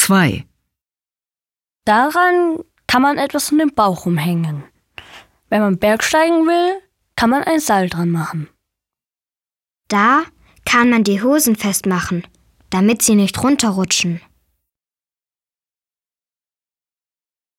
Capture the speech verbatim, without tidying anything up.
zwei. Daran kann man etwas um den Bauch umhängen. Wenn man bergsteigen will, kann man ein Seil dran machen. Da kann man die Hosen festmachen, damit sie nicht runterrutschen.